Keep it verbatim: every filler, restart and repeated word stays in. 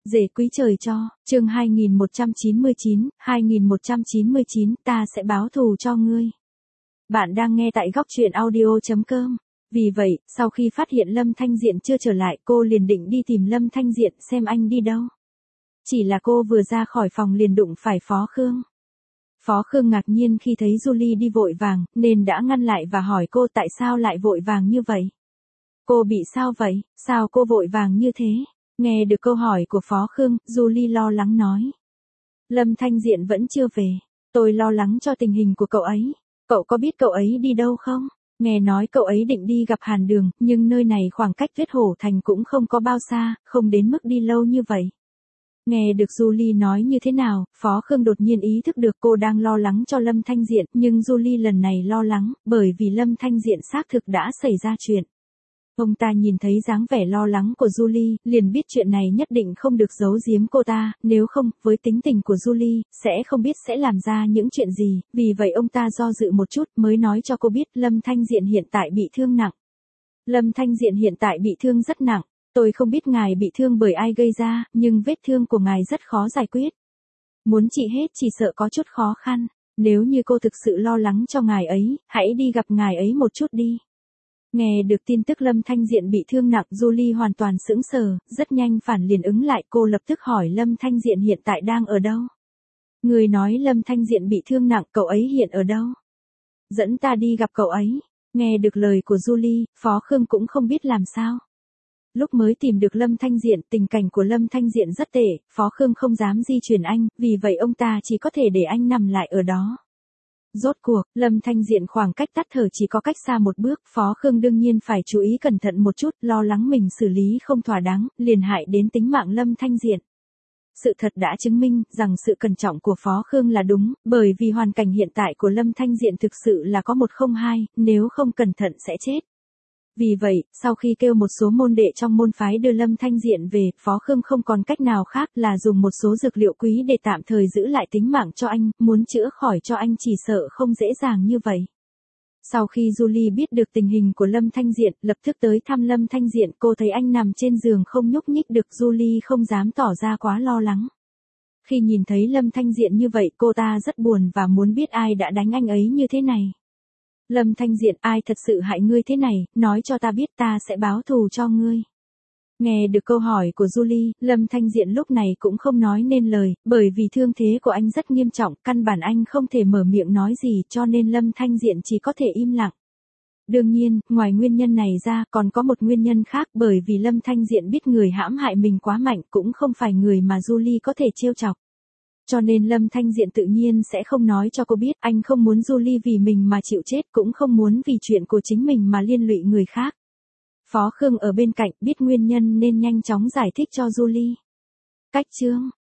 Rể quý trời cho, chương hai nghìn một trăm chín mươi chín, hai nghìn một trăm chín mươi chín, ta sẽ báo thù cho ngươi. Bạn đang nghe tại góc truyện audio chấm com. Vì vậy, sau khi phát hiện Lâm Thanh Diện chưa trở lại, cô liền định đi tìm Lâm Thanh Diện xem anh đi đâu. Chỉ là cô vừa ra khỏi phòng liền đụng phải Phó Khương. Phó Khương ngạc nhiên khi thấy Julie đi vội vàng, nên đã ngăn lại và hỏi cô tại sao lại vội vàng như vậy. Cô bị sao vậy, sao cô vội vàng như thế? Nghe được câu hỏi của Phó Khương, Julie lo lắng nói. Lâm Thanh Diện vẫn chưa về. Tôi lo lắng cho tình hình của cậu ấy. Cậu có biết cậu ấy đi đâu không? Nghe nói cậu ấy định đi gặp Hàn Đường, nhưng nơi này khoảng cách Tuyết Hổ Thành cũng không có bao xa, không đến mức đi lâu như vậy. Nghe được Julie nói như thế nào, Phó Khương đột nhiên ý thức được cô đang lo lắng cho Lâm Thanh Diện, nhưng Julie lần này lo lắng, bởi vì Lâm Thanh Diện xác thực đã xảy ra chuyện. Ông ta nhìn thấy dáng vẻ lo lắng của Julie, liền biết chuyện này nhất định không được giấu giếm cô ta, nếu không, với tính tình của Julie, sẽ không biết sẽ làm ra những chuyện gì, vì vậy ông ta do dự một chút mới nói cho cô biết Lâm Thanh Diện hiện tại bị thương nặng. Lâm Thanh Diện hiện tại bị thương rất nặng, tôi không biết ngài bị thương bởi ai gây ra, nhưng vết thương của ngài rất khó giải quyết. Muốn trị hết chỉ sợ có chút khó khăn, nếu như cô thực sự lo lắng cho ngài ấy, hãy đi gặp ngài ấy một chút đi. Nghe được tin tức Lâm Thanh Diện bị thương nặng, Julie hoàn toàn sững sờ, rất nhanh phản liền ứng lại, cô lập tức hỏi Lâm Thanh Diện hiện tại đang ở đâu. Người nói Lâm Thanh Diện bị thương nặng, cậu ấy hiện ở đâu? Dẫn ta đi gặp cậu ấy. Nghe được lời của Julie, Phó Khương cũng không biết làm sao. Lúc mới tìm được Lâm Thanh Diện, tình cảnh của Lâm Thanh Diện rất tệ, Phó Khương không dám di chuyển anh, vì vậy ông ta chỉ có thể để anh nằm lại ở đó. Rốt cuộc, Lâm Thanh Diện khoảng cách tắt thở chỉ có cách xa một bước, Phó Khương đương nhiên phải chú ý cẩn thận một chút, lo lắng mình xử lý không thỏa đáng, liền hại đến tính mạng Lâm Thanh Diện. Sự thật đã chứng minh rằng sự cẩn trọng của Phó Khương là đúng, bởi vì hoàn cảnh hiện tại của Lâm Thanh Diện thực sự là có một không hai, nếu không cẩn thận sẽ chết. Vì vậy, sau khi kêu một số môn đệ trong môn phái đưa Lâm Thanh Diện về, Phó Khương không còn cách nào khác là dùng một số dược liệu quý để tạm thời giữ lại tính mạng cho anh, muốn chữa khỏi cho anh chỉ sợ không dễ dàng như vậy. Sau khi Julie biết được tình hình của Lâm Thanh Diện, lập tức tới thăm Lâm Thanh Diện, cô thấy anh nằm trên giường không nhúc nhích được, Julie không dám tỏ ra quá lo lắng. Khi nhìn thấy Lâm Thanh Diện như vậy, cô ta rất buồn và muốn biết ai đã đánh anh ấy như thế này. Lâm Thanh Diện, ai thật sự hại ngươi thế này, nói cho ta biết, ta sẽ báo thù cho ngươi. Nghe được câu hỏi của Julie, Lâm Thanh Diện lúc này cũng không nói nên lời, bởi vì thương thế của anh rất nghiêm trọng, căn bản anh không thể mở miệng nói gì, cho nên Lâm Thanh Diện chỉ có thể im lặng. Đương nhiên, ngoài nguyên nhân này ra, còn có một nguyên nhân khác, bởi vì Lâm Thanh Diện biết người hãm hại mình quá mạnh, cũng không phải người mà Julie có thể trêu chọc. Cho nên Lâm Thanh Diện tự nhiên sẽ không nói cho cô biết, anh không muốn Julie vì mình mà chịu chết, cũng không muốn vì chuyện của chính mình mà liên lụy người khác. Phó Khương ở bên cạnh biết nguyên nhân nên nhanh chóng giải thích cho Julie. Cách chương